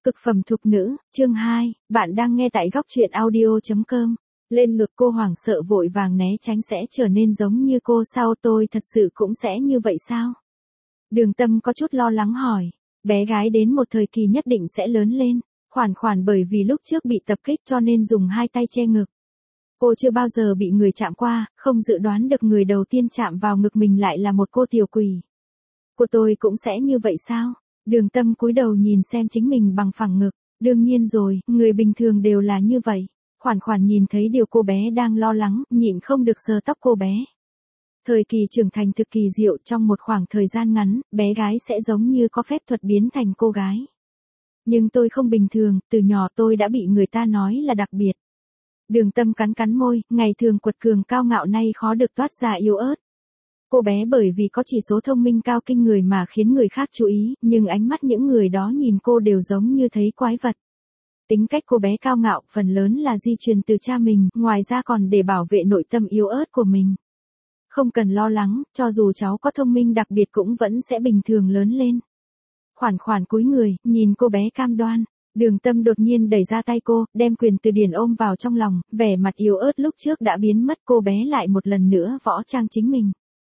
Cực phẩm thục nữ, chương 2, bạn đang nghe tại góc truyện audio.com. Lên ngực cô hoảng sợ vội vàng né tránh sẽ trở nên giống như cô sao tôi thật sự cũng sẽ như vậy sao? Đường Tâm có chút lo lắng hỏi, bé gái đến một thời kỳ nhất định sẽ lớn lên, khoản bởi vì lúc trước bị tập kích cho nên dùng hai tay che ngực. Cô chưa bao giờ bị người chạm qua, không dự đoán được người đầu tiên chạm vào ngực mình lại là một cô tiểu quỷ. Cô tôi cũng sẽ như vậy sao? Đường Tâm cúi đầu nhìn xem chính mình bằng phẳng ngực, đương nhiên rồi, người bình thường đều là như vậy. Khoản nhìn thấy điều cô bé đang lo lắng, nhịn không được sờ tóc cô bé. Thời kỳ trưởng thành thực kỳ diệu, trong một khoảng thời gian ngắn, bé gái sẽ giống như có phép thuật biến thành cô gái. Nhưng tôi không bình thường, từ nhỏ tôi đã bị người ta nói là đặc biệt. Đường Tâm cắn môi, ngày thường quật cường cao ngạo nay khó được toát ra yếu ớt. Cô bé bởi vì có chỉ số thông minh cao kinh người mà khiến người khác chú ý, nhưng ánh mắt những người đó nhìn cô đều giống như thấy quái vật. Tính cách cô bé cao ngạo phần lớn là di truyền từ cha mình, ngoài ra còn để bảo vệ nội tâm yếu ớt của mình. Không cần lo lắng, cho dù cháu có thông minh đặc biệt cũng vẫn sẽ bình thường lớn lên. Khoản cúi người, nhìn cô bé cam đoan. Đường Tâm đột nhiên đẩy ra tay cô, đem quyền từ điển ôm vào trong lòng, vẻ mặt yếu ớt lúc trước đã biến mất, cô bé lại một lần nữa võ trang chính mình.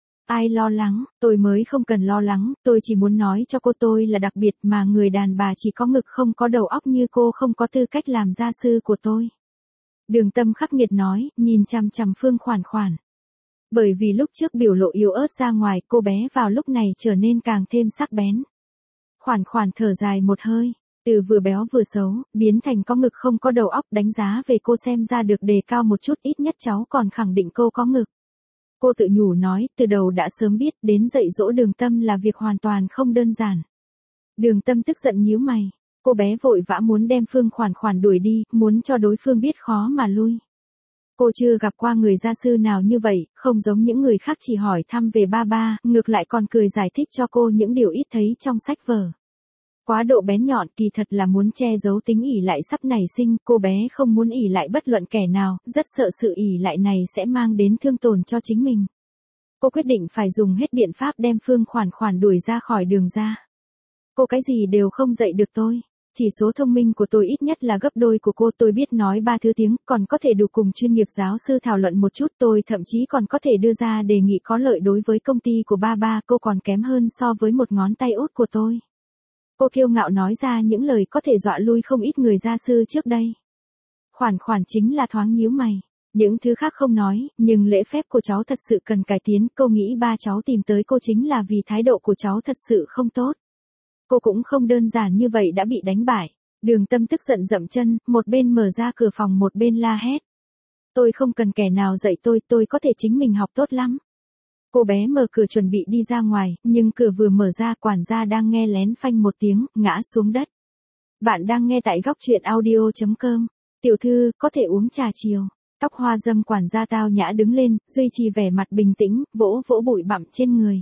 Ai lo lắng, tôi mới không cần lo lắng, tôi chỉ muốn nói cho cô tôi là đặc biệt mà người đàn bà chỉ có ngực không có đầu óc như cô không có tư cách làm gia sư của tôi. Đường Tâm khắc nghiệt nói, nhìn chằm chằm Phương Khoản. Bởi vì lúc trước biểu lộ yếu ớt ra ngoài, cô bé vào lúc này trở nên càng thêm sắc bén. Khoản thở dài một hơi, từ vừa béo vừa xấu, biến thành có ngực không có đầu óc, đánh giá về cô xem ra được đề cao một chút, ít nhất cháu còn khẳng định cô có ngực. Cô tự nhủ nói, từ đầu đã sớm biết, đến dạy dỗ Đường Tâm là việc hoàn toàn không đơn giản. Đường Tâm tức giận nhíu mày, cô bé vội vã muốn đem Phương Khoản đuổi đi, muốn cho đối phương biết khó mà lui. Cô chưa gặp qua người gia sư nào như vậy, không giống những người khác chỉ hỏi thăm về ba, ngược lại còn cười giải thích cho cô những điều ít thấy trong sách vở. Quá độ bén nhọn kỳ thật là muốn che giấu tính ỷ lại sắp nảy sinh, cô bé không muốn ỷ lại bất luận kẻ nào, rất sợ sự ỷ lại này sẽ mang đến thương tổn cho chính mình. Cô quyết định phải dùng hết biện pháp đem Phương Khoản đuổi ra khỏi đường ra. Cô cái gì đều không dạy được tôi. Chỉ số thông minh của tôi ít nhất là gấp đôi của cô, tôi biết nói 3 thứ tiếng, còn có thể đủ cùng chuyên nghiệp giáo sư thảo luận một chút, tôi thậm chí còn có thể đưa ra đề nghị có lợi đối với công ty của ba, cô còn kém hơn so với một ngón tay út của tôi. Cô kiêu ngạo nói ra những lời có thể dọa lui không ít người gia sư trước đây. Khoản chính là thoáng nhíu mày. Những thứ khác không nói, nhưng lễ phép của cháu thật sự cần cải tiến, cô nghĩ ba cháu tìm tới cô chính là vì thái độ của cháu thật sự không tốt. Cô cũng không đơn giản như vậy đã bị đánh bại. Đường Tâm tức giận dậm chân, một bên mở ra cửa phòng một bên la hét. Tôi không cần kẻ nào dạy tôi có thể chính mình học tốt lắm. Cô bé mở cửa chuẩn bị đi ra ngoài, nhưng cửa vừa mở ra quản gia đang nghe lén phanh một tiếng, ngã xuống đất. Bạn đang nghe tại góc truyện audio.com. Tiểu thư, có thể uống trà chiều. Tóc hoa dâm quản gia tao nhã đứng lên, duy trì vẻ mặt bình tĩnh, vỗ bụi bặm trên người.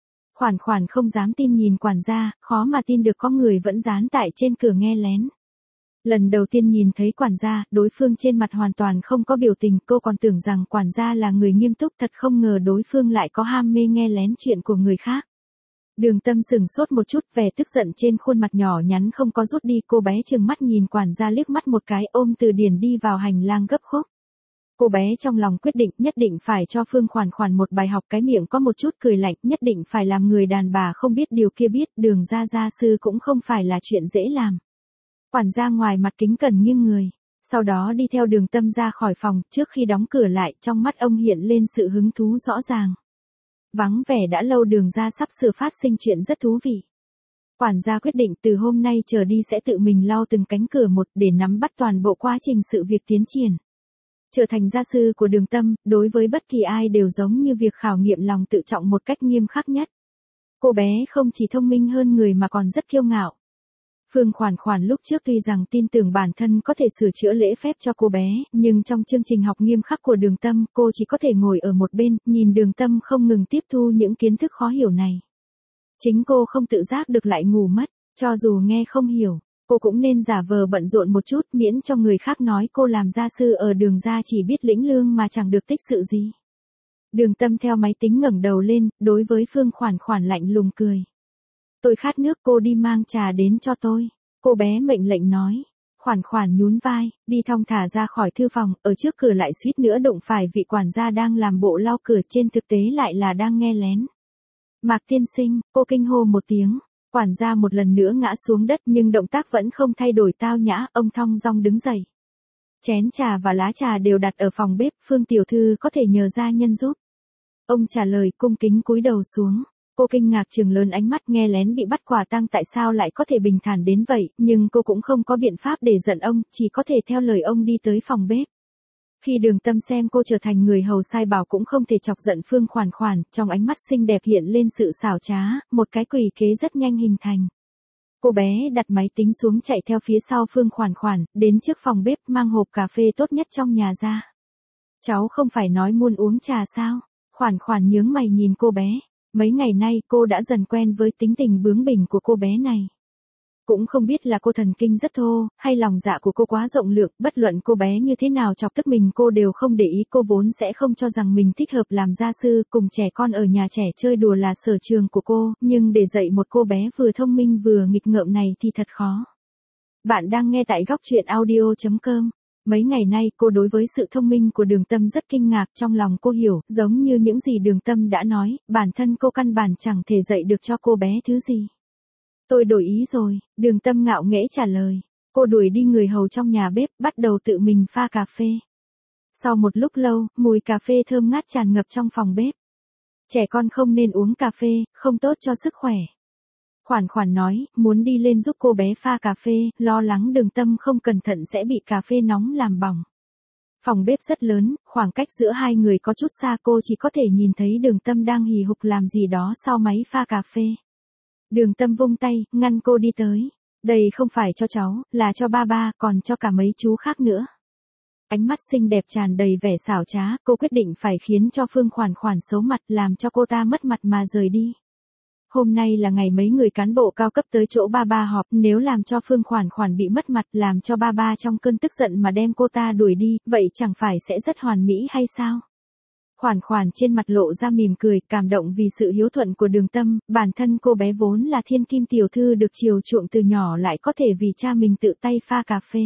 Khoản không dám tin nhìn quản gia, khó mà tin được có người vẫn dán tại trên cửa nghe lén. Lần đầu tiên nhìn thấy quản gia, đối phương trên mặt hoàn toàn không có biểu tình, cô còn tưởng rằng quản gia là người nghiêm túc, thật không ngờ đối phương lại có ham mê nghe lén chuyện của người khác. Đường Tâm sừng sốt một chút, vẻ tức giận trên khuôn mặt nhỏ nhắn không có rút đi, cô bé trừng mắt nhìn quản gia liếc mắt một cái, ôm từ điển đi vào hành lang gấp khúc. Cô bé trong lòng quyết định nhất định phải cho Phương Khoản một bài học, cái miệng có một chút cười lạnh, nhất định phải làm người đàn bà không biết điều kia biết, Đường gia sư cũng không phải là chuyện dễ làm. Quản gia ngoài mặt kính cẩn nghiêng người, sau đó đi theo Đường Tâm ra khỏi phòng, trước khi đóng cửa lại, trong mắt ông hiện lên sự hứng thú rõ ràng. Vắng vẻ đã lâu Đường gia sắp sửa phát sinh chuyện rất thú vị. Quản gia quyết định từ hôm nay trở đi sẽ tự mình lau từng cánh cửa một để nắm bắt toàn bộ quá trình sự việc tiến triển. Trở thành gia sư của Đường Tâm, đối với bất kỳ ai đều giống như việc khảo nghiệm lòng tự trọng một cách nghiêm khắc nhất. Cô bé không chỉ thông minh hơn người mà còn rất kiêu ngạo. Phương Khoản lúc trước tuy rằng tin tưởng bản thân có thể sửa chữa lễ phép cho cô bé, nhưng trong chương trình học nghiêm khắc của Đường Tâm, cô chỉ có thể ngồi ở một bên, nhìn Đường Tâm không ngừng tiếp thu những kiến thức khó hiểu này. Chính cô không tự giác được lại ngủ mất, cho dù nghe không hiểu, cô cũng nên giả vờ bận rộn một chút miễn cho người khác nói cô làm gia sư ở Đường gia chỉ biết lĩnh lương mà chẳng được tích sự gì. Đường Tâm theo máy tính ngẩng đầu lên, đối với Phương Khoản lạnh lùng cười. Tôi khát nước, cô đi mang trà đến cho tôi. Cô bé mệnh lệnh nói. Khoản khoản nhún vai, đi thong thả ra khỏi thư phòng, ở trước cửa lại suýt nữa đụng phải vị quản gia đang làm bộ lau cửa, trên thực tế lại là đang nghe lén. Mạc tiên sinh, cô kinh hô một tiếng. Quản gia một lần nữa ngã xuống đất nhưng động tác vẫn không thay đổi tao nhã, ông thong dong đứng dậy. Chén trà và lá trà đều đặt ở phòng bếp, Phương tiểu thư có thể nhờ gia nhân giúp. Ông trả lời cung kính cúi đầu xuống. Cô kinh ngạc trừng lớn ánh mắt, nghe lén bị bắt quả tang tại sao lại có thể bình thản đến vậy, nhưng cô cũng không có biện pháp để giận ông, chỉ có thể theo lời ông đi tới phòng bếp. Khi Đường Tâm xem cô trở thành người hầu sai bảo cũng không thể chọc giận Phương Khoản Khoản, trong ánh mắt xinh đẹp hiện lên sự xảo trá, một cái quỷ kế rất nhanh hình thành. Cô bé đặt máy tính xuống chạy theo phía sau Phương Khoản Khoản, đến trước phòng bếp mang hộp cà phê tốt nhất trong nhà ra. Cháu không phải nói muốn uống trà sao? Khoản Khoản nhướng mày nhìn cô bé. Mấy ngày nay cô đã dần quen với tính tình bướng bỉnh của cô bé này. Cũng không biết là cô thần kinh rất thô, hay lòng dạ của cô quá rộng lượng, bất luận cô bé như thế nào chọc tức mình cô đều không để ý, cô vốn sẽ không cho rằng mình thích hợp làm gia sư, cùng trẻ con ở nhà trẻ chơi đùa là sở trường của cô, nhưng để dạy một cô bé vừa thông minh vừa nghịch ngợm này thì thật khó. Bạn đang nghe tại góc truyện audio.com. Mấy ngày nay cô đối với sự thông minh của Đường Tâm rất kinh ngạc, trong lòng cô hiểu, giống như những gì Đường Tâm đã nói, bản thân cô căn bản chẳng thể dạy được cho cô bé thứ gì. Tôi đổi ý rồi, Đường Tâm ngạo nghễ trả lời. Cô đuổi đi người hầu trong nhà bếp, bắt đầu tự mình pha cà phê. Sau một lúc lâu, mùi cà phê thơm ngát tràn ngập trong phòng bếp. Trẻ con không nên uống cà phê, không tốt cho sức khỏe. Khoản Khoản nói, muốn đi lên giúp cô bé pha cà phê, lo lắng Đường Tâm không cẩn thận sẽ bị cà phê nóng làm bỏng. Phòng bếp rất lớn, khoảng cách giữa hai người có chút xa, cô chỉ có thể nhìn thấy Đường Tâm đang hì hục làm gì đó sau máy pha cà phê. Đường Tâm vung tay, ngăn cô đi tới. Đây không phải cho cháu, là cho ba ba, còn cho cả mấy chú khác nữa. Ánh mắt xinh đẹp tràn đầy vẻ xảo trá, cô quyết định phải khiến cho Phương Khoản Khoản xấu mặt, làm cho cô ta mất mặt mà rời đi. Hôm nay là ngày mấy người cán bộ cao cấp tới chỗ ba ba họp, nếu làm cho Phương Khoản Khoản bị mất mặt, làm cho ba ba trong cơn tức giận mà đem cô ta đuổi đi, vậy chẳng phải sẽ rất hoàn mỹ hay sao? Khoản Khoản trên mặt lộ ra mỉm cười, cảm động vì sự hiếu thuận của Đường Tâm, bản thân cô bé vốn là thiên kim tiểu thư được chiều chuộng từ nhỏ lại có thể vì cha mình tự tay pha cà phê.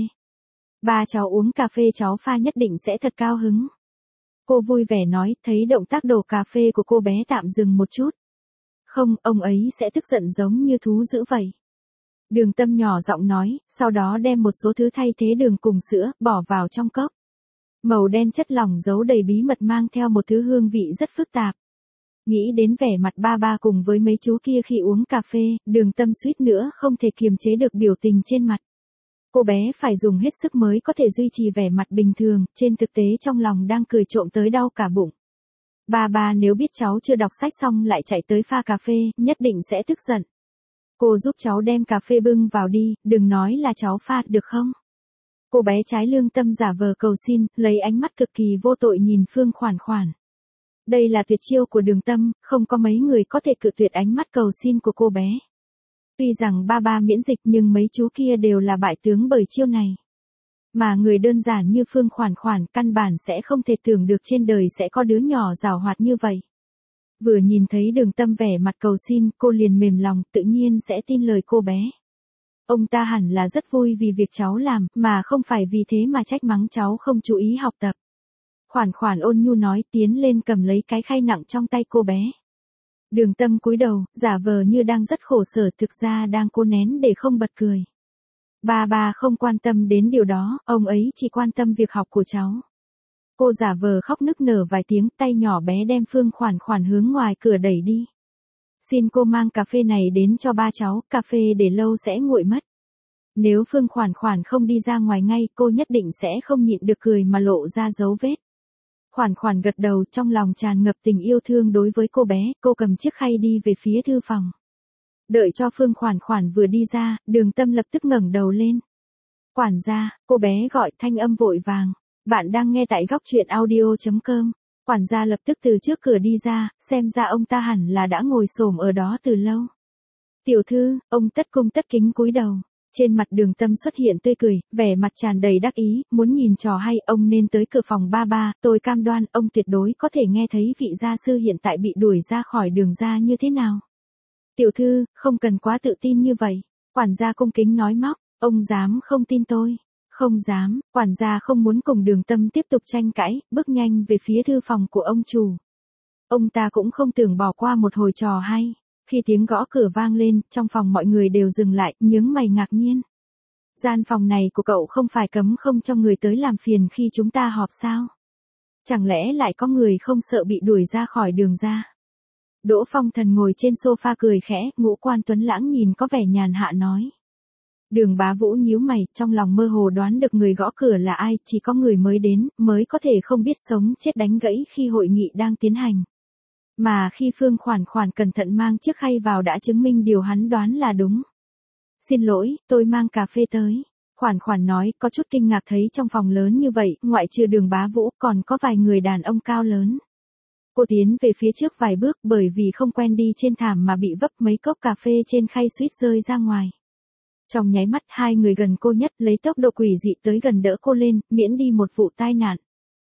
Ba cháu uống cà phê cháu pha nhất định sẽ thật cao hứng. Cô vui vẻ nói, thấy động tác đổ cà phê của cô bé tạm dừng một chút. Không, ông ấy sẽ tức giận giống như thú dữ vậy. Đường Tâm nhỏ giọng nói, sau đó đem một số thứ thay thế đường cùng sữa, bỏ vào trong cốc. Màu đen chất lỏng giấu đầy bí mật mang theo một thứ hương vị rất phức tạp. Nghĩ đến vẻ mặt ba ba cùng với mấy chú kia khi uống cà phê, Đường Tâm suýt nữa không thể kiềm chế được biểu tình trên mặt. Cô bé phải dùng hết sức mới có thể duy trì vẻ mặt bình thường, trên thực tế trong lòng đang cười trộm tới đau cả bụng. Ba ba nếu biết cháu chưa đọc sách xong lại chạy tới pha cà phê, nhất định sẽ tức giận. Cô giúp cháu đem cà phê bưng vào đi, đừng nói là cháu pha, được không? Cô bé trái lương tâm giả vờ cầu xin, lấy ánh mắt cực kỳ vô tội nhìn Phương Khoản Khoản. Đây là tuyệt chiêu của Đường Tâm, không có mấy người có thể cự tuyệt ánh mắt cầu xin của cô bé. Tuy rằng ba ba miễn dịch nhưng mấy chú kia đều là bại tướng bởi chiêu này. Mà người đơn giản như Phương Khoản Khoản căn bản sẽ không thể tưởng được trên đời sẽ có đứa nhỏ giàu hoạt như vậy. Vừa nhìn thấy Đường Tâm vẻ mặt cầu xin, cô liền mềm lòng, tự nhiên sẽ tin lời cô bé. Ông ta hẳn là rất vui vì việc cháu làm, mà không phải vì thế mà trách mắng cháu không chú ý học tập. Khoản Khoản ôn nhu nói, tiến lên cầm lấy cái khay nặng trong tay cô bé. Đường Tâm cúi đầu, giả vờ như đang rất khổ sở, thực ra đang cố nén để không bật cười. Ba ba không quan tâm đến điều đó, ông ấy chỉ quan tâm việc học của cháu. Cô giả vờ khóc nức nở vài tiếng, tay nhỏ bé đem Phương Khoản Khoản hướng ngoài cửa đẩy đi. Xin cô mang cà phê này đến cho ba cháu, cà phê để lâu sẽ nguội mất. Nếu Phương Khoản Khoản không đi ra ngoài ngay, cô nhất định sẽ không nhịn được cười mà lộ ra dấu vết. Khoản Khoản gật đầu, trong lòng tràn ngập tình yêu thương đối với cô bé, cô cầm chiếc khay đi về phía thư phòng. Đợi cho Phương Khoản Khoản vừa đi ra, Đường Tâm lập tức ngẩng đầu lên. Quản gia, cô bé gọi thanh âm vội vàng. Bạn đang nghe tại góc truyện audio.com. Quản gia lập tức từ trước cửa đi ra, xem ra ông ta hẳn là đã ngồi xổm ở đó từ lâu. Tiểu thư, ông tất cung tất kính cúi đầu. Trên mặt Đường Tâm xuất hiện tươi cười, vẻ mặt tràn đầy đắc ý, muốn nhìn trò hay, ông nên tới cửa phòng ba ba, tôi cam đoan, ông tuyệt đối có thể nghe thấy vị gia sư hiện tại bị đuổi ra khỏi Đường gia như thế nào. Tiểu thư, không cần quá tự tin như vậy. Quản gia cung kính nói móc. Ông dám không tin tôi? Không dám, quản gia không muốn cùng Đường Tâm tiếp tục tranh cãi, bước nhanh về phía thư phòng của ông chủ. Ông ta cũng không tưởng bỏ qua một hồi trò hay. Khi tiếng gõ cửa vang lên, trong phòng mọi người đều dừng lại, nhướng mày ngạc nhiên. Gian phòng này của cậu không phải cấm không cho người tới làm phiền khi chúng ta họp sao? Chẳng lẽ lại có người không sợ bị đuổi ra khỏi Đường ra? Đỗ Phong Thần ngồi trên sofa cười khẽ, ngũ quan tuấn lãng nhìn có vẻ nhàn hạ nói. Đường Bá Vũ nhíu mày, trong lòng mơ hồ đoán được người gõ cửa là ai, chỉ có người mới đến, mới có thể không biết sống chết đánh gãy khi hội nghị đang tiến hành. Mà khi Phương Khoản Khoản cẩn thận mang chiếc khay vào đã chứng minh điều hắn đoán là đúng. Xin lỗi, tôi mang cà phê tới. Khoản Khoản nói, có chút kinh ngạc thấy trong phòng lớn như vậy, ngoại trừ Đường Bá Vũ còn có vài người đàn ông cao lớn. Cô tiến về phía trước vài bước bởi vì không quen đi trên thảm mà bị vấp mấy cốc cà phê trên khay suýt rơi ra ngoài. Trong nháy mắt hai người gần cô nhất lấy tốc độ quỷ dị tới gần đỡ cô lên, miễn đi một vụ tai nạn.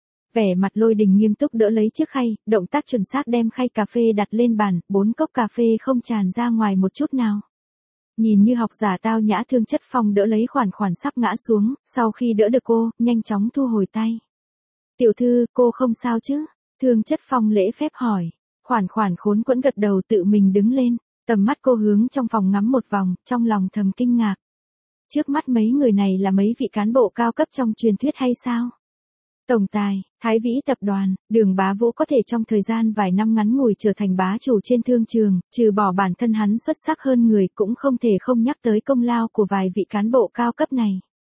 Vẻ mặt Lôi Đình nghiêm túc đỡ lấy chiếc khay, động tác chuẩn xác đem khay cà phê đặt lên bàn, 4 cốc cà phê không tràn ra ngoài một chút nào. Nhìn như học giả tao nhã Thương Chất Phong đỡ lấy Khoản Khoản sắp ngã xuống, sau khi đỡ được cô, nhanh chóng thu hồi tay. Tiểu thư, cô không sao chứ? Thương Chất Phong lễ phép hỏi. Khoản Khoản khốn quẫn gật đầu tự mình đứng lên, tầm mắt cô hướng trong phòng ngắm một vòng, trong lòng thầm kinh ngạc. Trước mắt mấy người này là mấy vị cán bộ cao cấp trong truyền thuyết hay sao? Tổng tài, Thái Vĩ tập đoàn, Đường Bá Vũ có thể trong thời gian vài năm ngắn ngủi trở thành bá chủ trên thương trường, trừ bỏ bản thân hắn xuất sắc hơn người cũng không thể không nhắc tới công lao của vài vị cán bộ cao cấp này.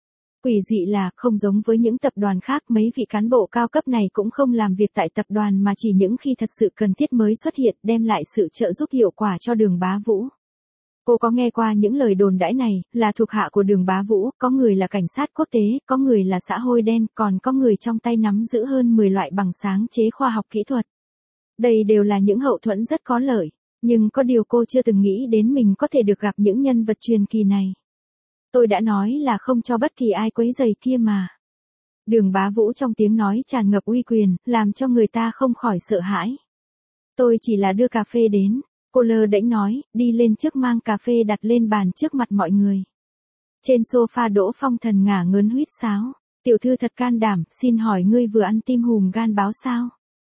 Quỷ dị là, không giống với những tập đoàn khác, mấy vị cán bộ cao cấp này cũng không làm việc tại tập đoàn mà chỉ những khi thật sự cần thiết mới xuất hiện, đem lại sự trợ giúp hiệu quả cho Đường Bá Vũ. Cô có nghe qua những lời đồn đãi này, là thuộc hạ của Đường Bá Vũ, có người là cảnh sát quốc tế, có người là xã hội đen, còn có người trong tay nắm giữ hơn 10 loại bằng sáng chế khoa học kỹ thuật. Đây đều là những hậu thuẫn rất có lợi, nhưng có điều cô chưa từng nghĩ đến mình có thể được gặp những nhân vật truyền kỳ này. Tôi đã nói là không cho bất kỳ ai quấy rầy kia mà. Đường Bá Vũ trong tiếng nói tràn ngập uy quyền, làm cho người ta không khỏi sợ hãi. Tôi chỉ là đưa cà phê đến. Cô lơ đễnh nói, đi lên trước mang cà phê đặt lên bàn trước mặt mọi người. Trên sofa Đỗ Phong Thần ngả ngớn huýt sáo. Tiểu thư thật can đảm, xin hỏi ngươi vừa ăn tim hùm gan báo sao?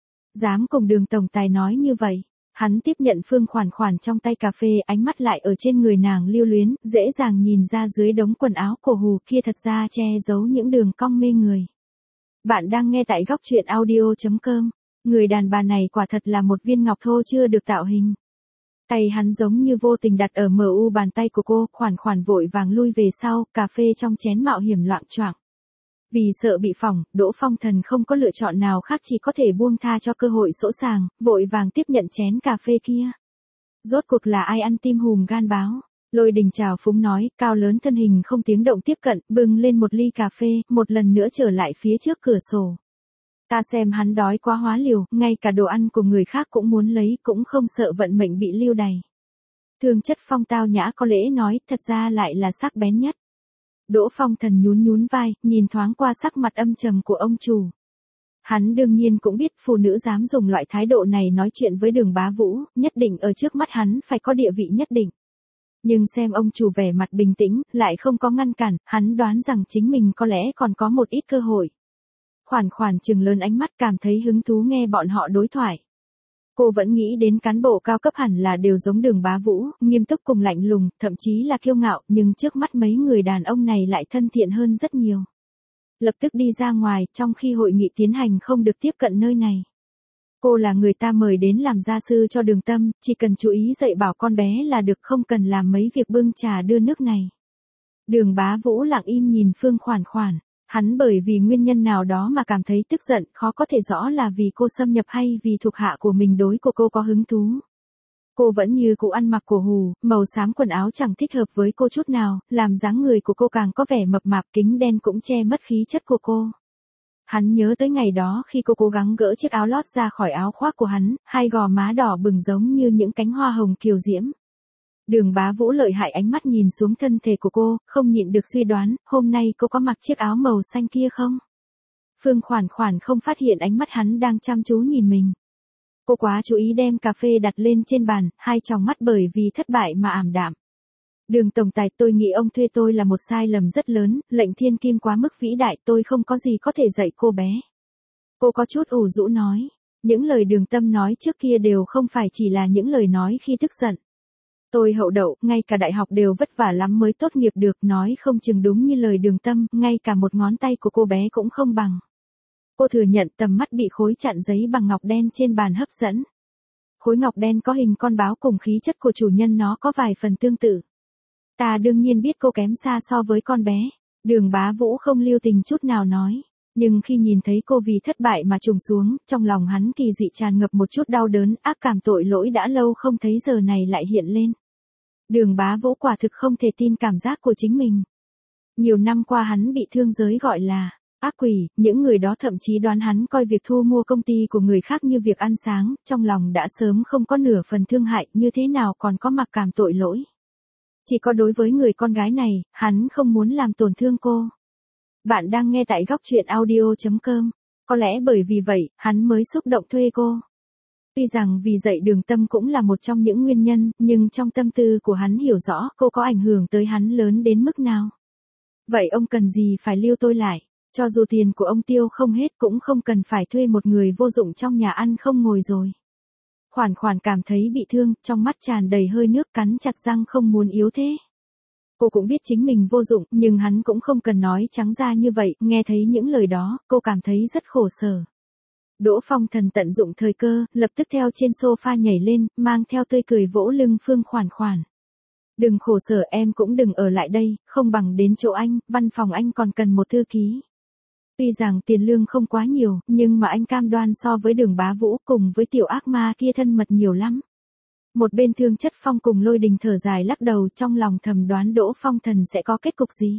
Dám cùng Đường tổng tài nói như vậy. Hắn tiếp nhận Phương Khoản Khoản trong tay cà phê, ánh mắt lại ở trên người nàng lưu luyến, dễ dàng nhìn ra dưới đống quần áo cổ hù kia thật ra che giấu những đường cong mê người. Bạn đang nghe tại góc truyện audio.com. Người đàn bà này quả thật là một viên ngọc thô chưa được tạo hình. Tay hắn giống như vô tình đặt ở mu bàn tay của cô, Khoản Khoản vội vàng lui về sau, cà phê trong chén mạo hiểm loạng choạng. Vì sợ bị phỏng, Đỗ Phong Thần không có lựa chọn nào khác chỉ có thể buông tha cho cơ hội sỗ sàng, vội vàng tiếp nhận chén cà phê kia. Rốt cuộc là ai ăn tim hùm gan báo? Lôi Đình chào phúng nói, cao lớn thân hình không tiếng động tiếp cận, bưng lên một ly cà phê, một lần nữa trở lại phía trước cửa sổ. Ta xem hắn đói quá hóa liều, ngay cả đồ ăn của người khác cũng muốn lấy, cũng không sợ vận mệnh bị lưu đày. Thương Chất Phong tao nhã có lễ nói, thật ra lại là sắc bén nhất. Đỗ Phong Thần nhún nhún vai, nhìn thoáng qua sắc mặt âm trầm của ông chủ. Hắn đương nhiên cũng biết phụ nữ dám dùng loại thái độ này nói chuyện với Đường Bá Vũ, nhất định ở trước mắt hắn phải có địa vị nhất định. Nhưng xem ông chủ vẻ mặt bình tĩnh, lại không có ngăn cản, hắn đoán rằng chính mình có lẽ còn có một ít cơ hội. Khoản Khoản trừng lớn ánh mắt cảm thấy hứng thú nghe bọn họ đối thoại. Cô vẫn nghĩ đến cán bộ cao cấp hẳn là đều giống Đường Bá Vũ, nghiêm túc cùng lạnh lùng, thậm chí là kiêu ngạo, nhưng trước mắt mấy người đàn ông này lại thân thiện hơn rất nhiều. Lập tức đi ra ngoài, trong khi hội nghị tiến hành không được tiếp cận nơi này. Cô là người ta mời đến làm gia sư cho Đường Tâm, chỉ cần chú ý dạy bảo con bé là được, không cần làm mấy việc bưng trà đưa nước này. Đường Bá Vũ lặng im nhìn Phương Khoản Khoản. Hắn bởi vì nguyên nhân nào đó mà cảm thấy tức giận, khó có thể rõ là vì cô xâm nhập hay vì thuộc hạ của mình đối của cô có hứng thú. Cô vẫn như cũ ăn mặc cổ hù, màu xám quần áo chẳng thích hợp với cô chút nào, làm dáng người của cô càng có vẻ mập mạp, kính đen cũng che mất khí chất của cô. Hắn nhớ tới ngày đó khi cô cố gắng gỡ chiếc áo lót ra khỏi áo khoác của hắn, hai gò má đỏ bừng giống như những cánh hoa hồng kiều diễm. Đường Bá Vũ lợi hại ánh mắt nhìn xuống thân thể của cô, không nhịn được suy đoán, hôm nay cô có mặc chiếc áo màu xanh kia không? Phương Khoản Khoản không phát hiện ánh mắt hắn đang chăm chú nhìn mình. Cô quá chú ý đem cà phê đặt lên trên bàn, hai tròng mắt bởi vì thất bại mà ảm đạm. Đường tổng tài, tôi nghĩ ông thuê tôi là một sai lầm rất lớn, lệnh thiên kim quá mức vĩ đại, tôi không có gì có thể dạy cô bé. Cô có chút ủ rũ nói. Những lời Đường Tâm nói trước kia đều không phải chỉ là những lời nói khi tức giận. Tôi hậu đậu, ngay cả đại học đều vất vả lắm mới tốt nghiệp được, nói không chừng đúng như lời Đường Tâm, ngay cả một ngón tay của cô bé cũng không bằng. Cô thừa nhận tầm mắt bị khối chặn giấy bằng ngọc đen trên bàn hấp dẫn. Khối ngọc đen có hình con báo cùng khí chất của chủ nhân nó có vài phần tương tự. Ta đương nhiên biết cô kém xa so với con bé. Đường Bá Vũ không lưu tình chút nào nói. Nhưng khi nhìn thấy cô vì thất bại mà trùng xuống, trong lòng hắn kỳ dị tràn ngập một chút đau đớn, ác cảm tội lỗi đã lâu không thấy giờ này lại hiện lên. Đường Bá Vũ quả thực không thể tin cảm giác của chính mình. Nhiều năm qua hắn bị thương giới gọi là ác quỷ, những người đó thậm chí đoán hắn coi việc thu mua công ty của người khác như việc ăn sáng, trong lòng đã sớm không có nửa phần thương hại, như thế nào còn có mặc cảm tội lỗi. Chỉ có đối với người con gái này, hắn không muốn làm tổn thương cô. Bạn đang nghe tại góc truyện audio.com. Có lẽ bởi vì vậy, hắn mới xúc động thuê cô. Tuy rằng vì dạy Đường Tâm cũng là một trong những nguyên nhân, nhưng trong tâm tư của hắn hiểu rõ cô có ảnh hưởng tới hắn lớn đến mức nào. Vậy ông cần gì phải lưu tôi lại? Cho dù tiền của ông tiêu không hết cũng không cần phải thuê một người vô dụng trong nhà ăn không ngồi rồi. Khoản khoản cảm thấy bị thương, trong mắt tràn đầy hơi nước, cắn chặt răng không muốn yếu thế. Cô cũng biết chính mình vô dụng, nhưng hắn cũng không cần nói trắng ra như vậy, nghe thấy những lời đó, cô cảm thấy rất khổ sở. Đỗ Phong Thần tận dụng thời cơ, lập tức theo trên sofa nhảy lên, mang theo tươi cười vỗ lưng Phương Khoản Khoản. Đừng khổ sở, em cũng đừng ở lại đây, không bằng đến chỗ anh, văn phòng anh còn cần một thư ký. Tuy rằng tiền lương không quá nhiều, nhưng mà anh cam đoan so với Đường Bá Vũ cùng với tiểu ác ma kia thân mật nhiều lắm. Một bên Thương Chất Phong cùng Lôi Đình thở dài lắc đầu, trong lòng thầm đoán Đỗ Phong Thần sẽ có kết cục gì.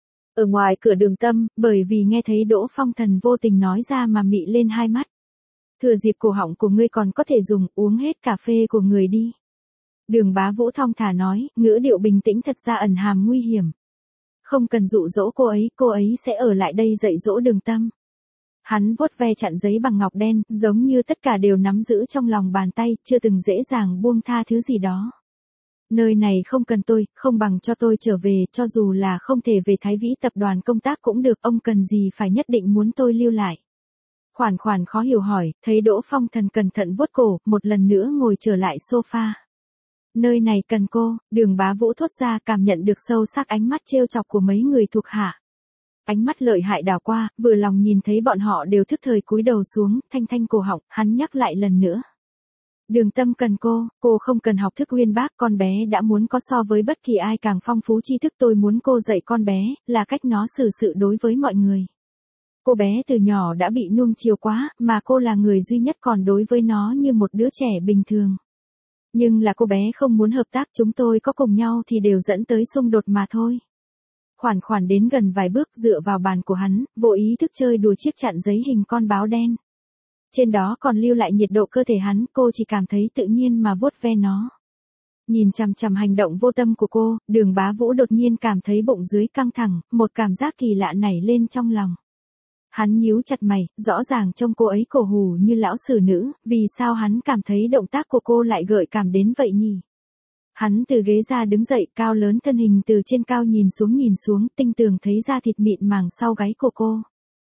Ở ngoài cửa Đường Tâm, bởi vì nghe thấy Đỗ Phong Thần vô tình nói ra mà mị lên hai mắt. Thừa dịp cổ họng của ngươi còn có thể dùng, uống hết cà phê của người đi. Đường Bá Vũ thong thả nói, ngữ điệu bình tĩnh thật ra ẩn hàm nguy hiểm. Không cần dụ dỗ cô ấy sẽ ở lại đây dạy dỗ Đường Tâm. Hắn vuốt ve chặn giấy bằng ngọc đen, giống như tất cả đều nắm giữ trong lòng bàn tay, chưa từng dễ dàng buông tha thứ gì đó. Nơi này không cần tôi, không bằng cho tôi trở về, cho dù là không thể về Thái Vĩ tập đoàn công tác cũng được, ông cần gì phải nhất định muốn tôi lưu lại. Khoản Khoản khó hiểu hỏi, thấy Đỗ Phong Thần cẩn thận vuốt cổ, một lần nữa ngồi trở lại sofa. Nơi này cần cô, Đường Bá Vũ thốt ra, cảm nhận được sâu sắc ánh mắt trêu chọc của mấy người thuộc hạ. Ánh mắt lợi hại đảo qua, vừa lòng nhìn thấy bọn họ đều thức thời cúi đầu xuống, thanh thanh cổ họng, hắn nhắc lại lần nữa. Đường Tâm cần cô không cần học thức uyên bác, con bé đã muốn có so với bất kỳ ai càng phong phú tri thức, tôi muốn cô dạy con bé, là cách nó xử sự đối với mọi người. Cô bé từ nhỏ đã bị nuông chiều quá, mà cô là người duy nhất còn đối với nó như một đứa trẻ bình thường. Nhưng là cô bé không muốn hợp tác, chúng tôi có cùng nhau thì đều dẫn tới xung đột mà thôi. Khoản Khoản đến gần vài bước dựa vào bàn của hắn, vô ý thức chơi đùa chiếc chặn giấy hình con báo đen. Trên đó còn lưu lại nhiệt độ cơ thể hắn, cô chỉ cảm thấy tự nhiên mà vuốt ve nó. Nhìn chằm chằm hành động vô tâm của cô, Đường Bá Vũ đột nhiên cảm thấy bụng dưới căng thẳng, một cảm giác kỳ lạ nảy lên trong lòng. Hắn nhíu chặt mày, rõ ràng trông cô ấy cổ hủ như lão sử nữ, vì sao hắn cảm thấy động tác của cô lại gợi cảm đến vậy nhỉ? Hắn từ ghế ra đứng dậy, cao lớn thân hình từ trên cao nhìn xuống, tinh tường thấy da thịt mịn màng sau gáy của cô.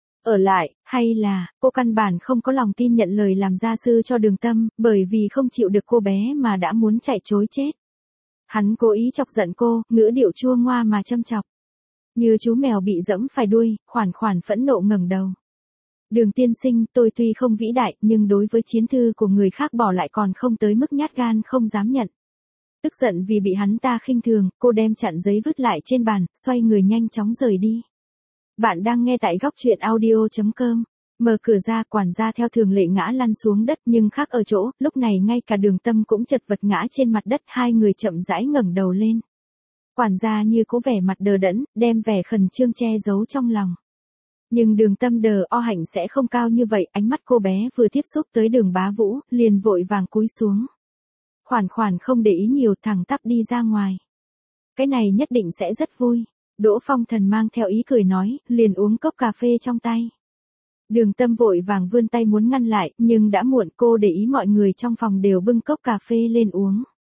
Ở lại, hay là, cô căn bản không có lòng tin nhận lời làm gia sư cho Đường Tâm, bởi vì không chịu được cô bé mà đã muốn chạy trối chết. Hắn cố ý chọc giận cô, ngữ điệu chua ngoa mà châm chọc. Như chú mèo bị dẫm phải đuôi, Khoản Khoản phẫn nộ ngẩng đầu. Đường tiên sinh, tôi tuy không vĩ đại, nhưng đối với chiến thư của người khác bỏ lại còn không tới mức nhát gan không dám nhận. Tức giận vì bị hắn ta khinh thường, cô đem chặn giấy vứt lại trên bàn, xoay người nhanh chóng rời đi. Bạn đang nghe tại góc truyện audio.com. Mở cửa ra, quản gia theo thường lệ ngã lăn xuống đất, nhưng khác ở chỗ, lúc này ngay cả Đường Tâm cũng chật vật ngã trên mặt đất, hai người chậm rãi ngẩng đầu lên. Quản gia như có vẻ mặt đờ đẫn, đem vẻ khẩn trương che giấu trong lòng. Nhưng Đường Tâm đờ o hạnh sẽ không cao như vậy, ánh mắt cô bé vừa tiếp xúc tới Đường Bá Vũ, liền vội vàng cúi xuống. Khoản Khoản không để ý nhiều, thẳng tắp đi ra ngoài. Cái này nhất định sẽ rất vui. Đỗ Phong Thần mang theo ý cười nói, liền uống cốc cà phê trong tay. Đường Tâm vội vàng vươn tay muốn ngăn lại, nhưng đã muộn, cô để ý mọi người trong phòng đều bưng cốc cà phê lên uống.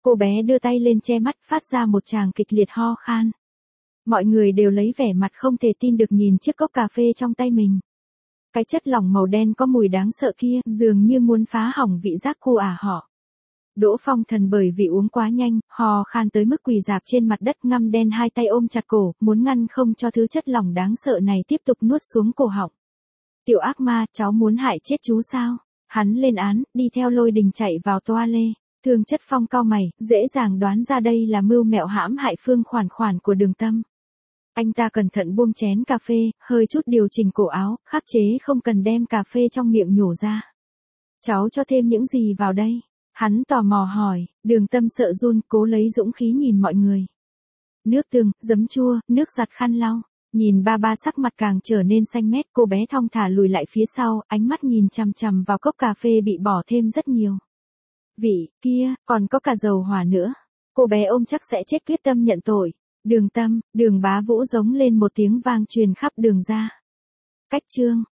Cô bé đưa tay lên che mắt phát ra một tràng kịch liệt ho khan. Mọi người đều lấy vẻ mặt không thể tin được nhìn chiếc cốc cà phê trong tay mình. Cái chất lỏng màu đen có mùi đáng sợ kia dường như muốn phá hỏng vị giác của họ. Đỗ Phong Thần bởi vì uống quá nhanh, ho khan tới mức quỳ rạp trên mặt đất ngăm đen hai tay ôm chặt cổ, muốn ngăn không cho thứ chất lỏng đáng sợ này tiếp tục nuốt xuống cổ họng. Tiểu ác ma, cháu muốn hại chết chú sao? Hắn lên án, đi theo Lôi Đình chạy vào toa-lê. Thương Chất Phong cau mày, dễ dàng đoán ra đây là mưu mẹo hãm hại Phương Khoản Khoản của Đường Tâm. Anh ta cẩn thận buông chén cà phê, hơi chút điều chỉnh cổ áo, khắc chế không cần đem cà phê trong miệng nhổ ra. Cháu cho thêm những gì vào đây? Hắn tò mò hỏi, Đường Tâm sợ run, cố lấy dũng khí nhìn mọi người. Nước tương, giấm chua, nước giặt khăn lau. Nhìn ba ba sắc mặt càng trở nên xanh mét, cô bé thong thả lùi lại phía sau, ánh mắt nhìn chằm chằm vào cốc cà phê bị bỏ thêm rất nhiều. Vị, kia, còn có cả dầu hỏa nữa. Cô bé ôm chắc sẽ chết quyết tâm nhận tội. Đường Tâm, Đường Bá Vũ giống lên một tiếng vang truyền khắp đường ra. Cách chương